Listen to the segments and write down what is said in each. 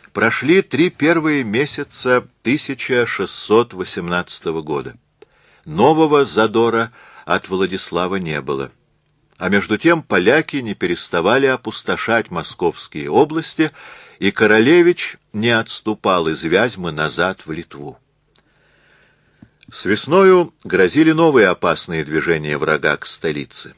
Прошли 3 первые месяца 1618 года. Нового задора от Владислава не было. А между тем поляки не переставали опустошать московские области, и королевич не отступал из Вязьмы назад в Литву. С весною грозили новые опасные движения врага к столице.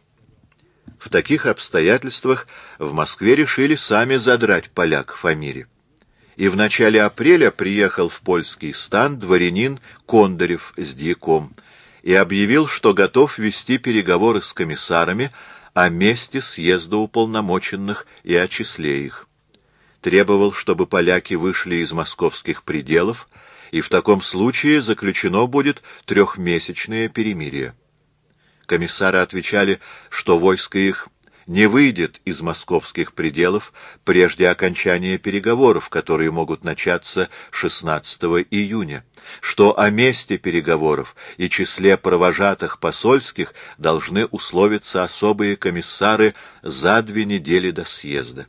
В таких обстоятельствах в Москве решили сами задрать поляков о мире. И в начале апреля приехал в польский стан дворянин Кондарев с дьяком и объявил, что готов вести переговоры с комиссарами о месте съезда уполномоченных и о числе их. Требовал, чтобы поляки вышли из московских пределов, и в таком случае заключено будет 3-месячное перемирие. Комиссары отвечали, что войско их не выйдет из московских пределов прежде окончания переговоров, которые могут начаться 16 июня, что о месте переговоров и числе провожатых посольских должны условиться особые комиссары за 2 недели до съезда.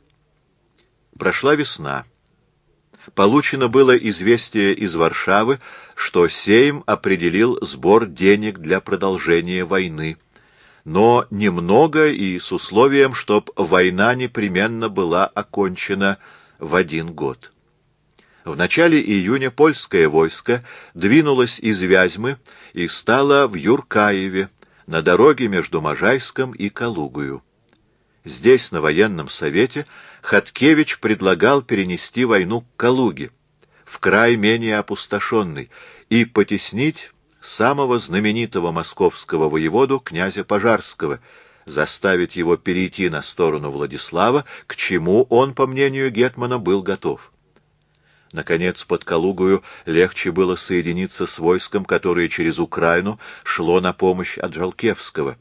Прошла весна. Получено было известие из Варшавы, что Сейм определил сбор денег для продолжения войны, но немного и с условием, чтоб война непременно была окончена в 1 год. В начале июня польское войско двинулось из Вязьмы и стало в Юркаеве, на дороге между Можайском и Калугою. Здесь, на военном совете, Хаткевич предлагал перенести войну к Калуге, в край менее опустошенный, и потеснить самого знаменитого московского воеводу князя Пожарского, заставить его перейти на сторону Владислава, к чему он, по мнению гетмана, был готов. Наконец, под Калугою легче было соединиться с войском, которое через Украину шло на помощь от Жалкевского.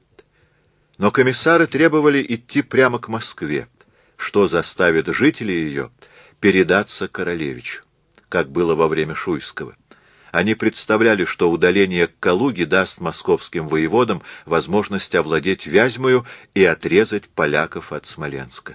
Но комиссары требовали идти прямо к Москве, что заставит жителей ее передаться королевичу, как было во время Шуйского. Они представляли, что удаление к Калуге даст московским воеводам возможность овладеть Вязьмою и отрезать поляков от Смоленска.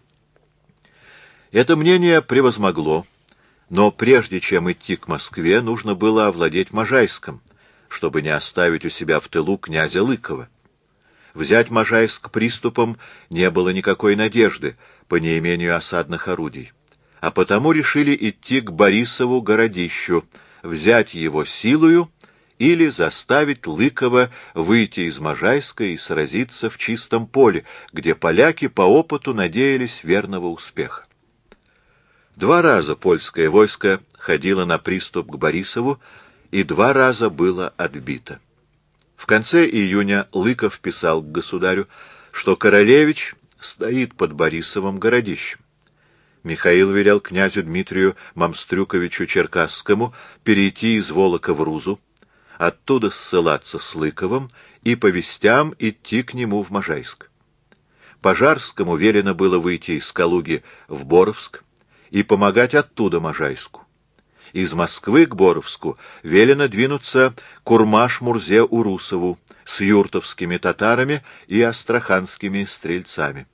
Это мнение превозмогло, но прежде чем идти к Москве, нужно было овладеть Можайском, чтобы не оставить у себя в тылу князя Лыкова. Взять Можайск приступом не было никакой надежды по неимению осадных орудий, а потому решили идти к Борисову городищу, взять его силою или заставить Лыкова выйти из Можайска и сразиться в чистом поле, где поляки по опыту надеялись верного успеха. 2 раза польское войско ходило на приступ к Борисову, и 2 раза было отбито. В конце июня Лыков писал к государю, что королевич стоит под Борисовым городищем. Михаил велел князю Дмитрию Мамстрюковичу Черкасскому перейти из Волока в Рузу, оттуда ссылаться с Лыковым и по вестям идти к нему в Можайск. Пожарскому велено было выйти из Калуги в Боровск и помогать оттуда Можайску. Из Москвы к Боровску велено двинуться Курмаш-Мурзе-Урусову с юртовскими татарами и астраханскими стрельцами.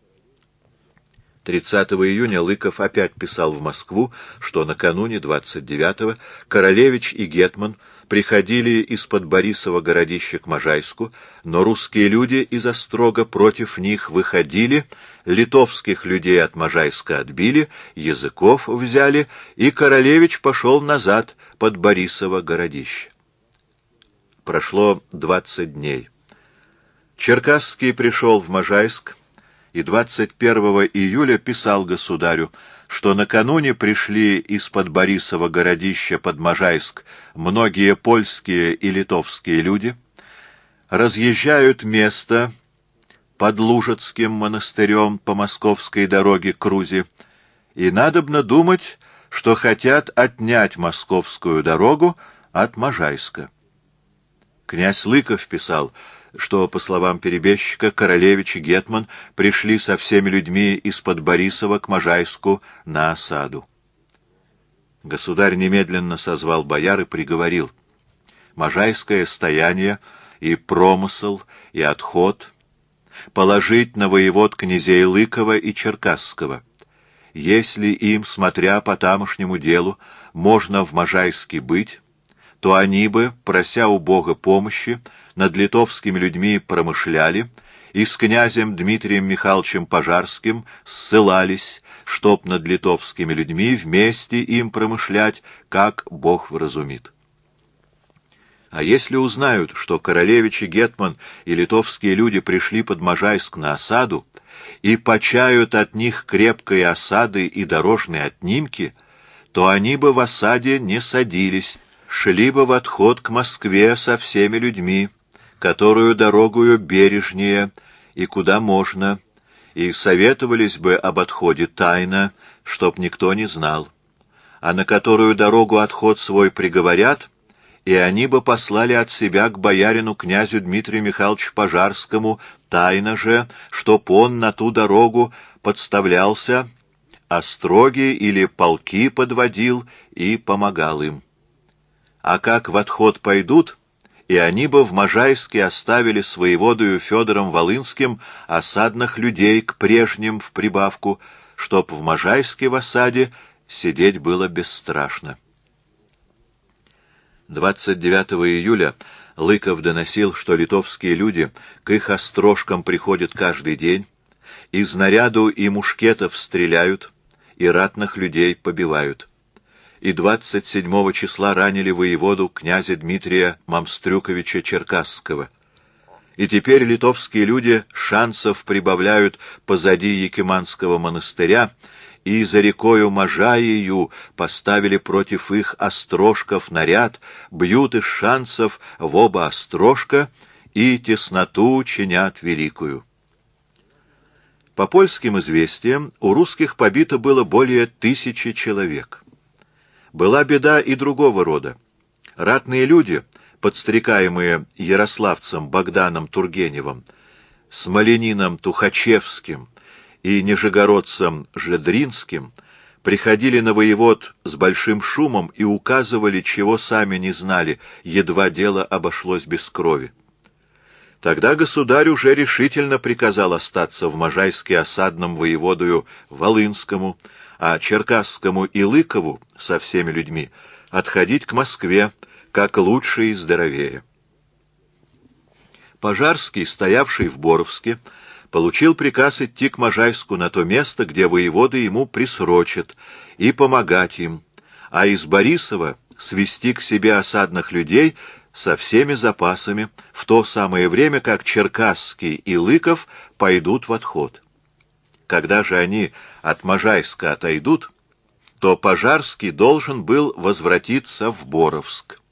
30 июня Лыков опять писал в Москву, что накануне 29-го королевич и гетман приходили из-под Борисова городища к Можайску, но русские люди из острога против них выходили, литовских людей от Можайска отбили, языков взяли, и королевич пошел назад под Борисово городище. Прошло 20 дней. Черкасский пришел в Можайск, и 21 июля писал государю, что накануне пришли из-под Борисова городища под Можайск многие польские и литовские люди, разъезжают место под Лужецким монастырем по московской дороге к Рузе, и надобно думать, что хотят отнять московскую дорогу от Можайска. Князь Лыков писал, что, по словам перебежчика, королевич и гетман пришли со всеми людьми из-под Борисова к Можайску на осаду. Государь немедленно созвал бояр и приговорил: Можайское стояние и промысл, и отход положить на воевод князей Лыкова и Черкасского, если им, смотря по тамошнему делу, можно в Можайске быть, то они бы, прося у Бога помощи, над литовскими людьми промышляли и с князем Дмитрием Михайловичем Пожарским ссылались, чтоб над литовскими людьми вместе им промышлять, как Бог вразумит. А если узнают, что королевич и гетман и литовские люди пришли под Можайск на осаду и почают от них крепкой осады и дорожные отнимки, то они бы в осаде не садились, шли бы в отход к Москве со всеми людьми, которую дорогую бережнее и куда можно, и советовались бы об отходе тайно, чтоб никто не знал, а на которую дорогу отход свой приговорят, и они бы послали от себя к боярину князю Дмитрию Михайловичу Пожарскому тайно же, чтоб он на ту дорогу подставлялся, остроги или полки подводил и помогал им. А как в отход пойдут, и они бы в Можайске оставили с воеводою Федором Волынским осадных людей к прежним в прибавку, чтоб в Можайске в осаде сидеть было бесстрашно. 29 июля Лыков доносил, что литовские люди к их острожкам приходят каждый день, из наряду и мушкетов стреляют, и ратных людей побивают. И 27 числа ранили воеводу князя Дмитрия Мамстрюковича Черкасского. И теперь литовские люди шансов прибавляют позади Якиманского монастыря, и за рекою Можаею поставили против их острожков наряд, бьют из шансов в оба острожка и тесноту чинят великую. По польским известиям, у русских побито было более 1000 человек. Была беда и другого рода. Ратные люди, подстрекаемые ярославцем Богданом Тургеневым, смоленином Тухачевским и нижегородцем Жедринским, приходили на воевод с большим шумом и указывали, чего сами не знали, едва дело обошлось без крови. Тогда государь уже решительно приказал остаться в Можайске осадным воеводою Волынскому, а Черкасскому и Лыкову со всеми людьми отходить к Москве, как лучше и здоровее. Пожарский, стоявший в Боровске, получил приказ идти к Можайску на то место, где воеводы ему присрочат, и помогать им, а из Борисова свести к себе осадных людей со всеми запасами в то самое время, как Черкасский и Лыков пойдут в отход. Когда же они от Можайска отойдут, то Пожарский должен был возвратиться в Боровск.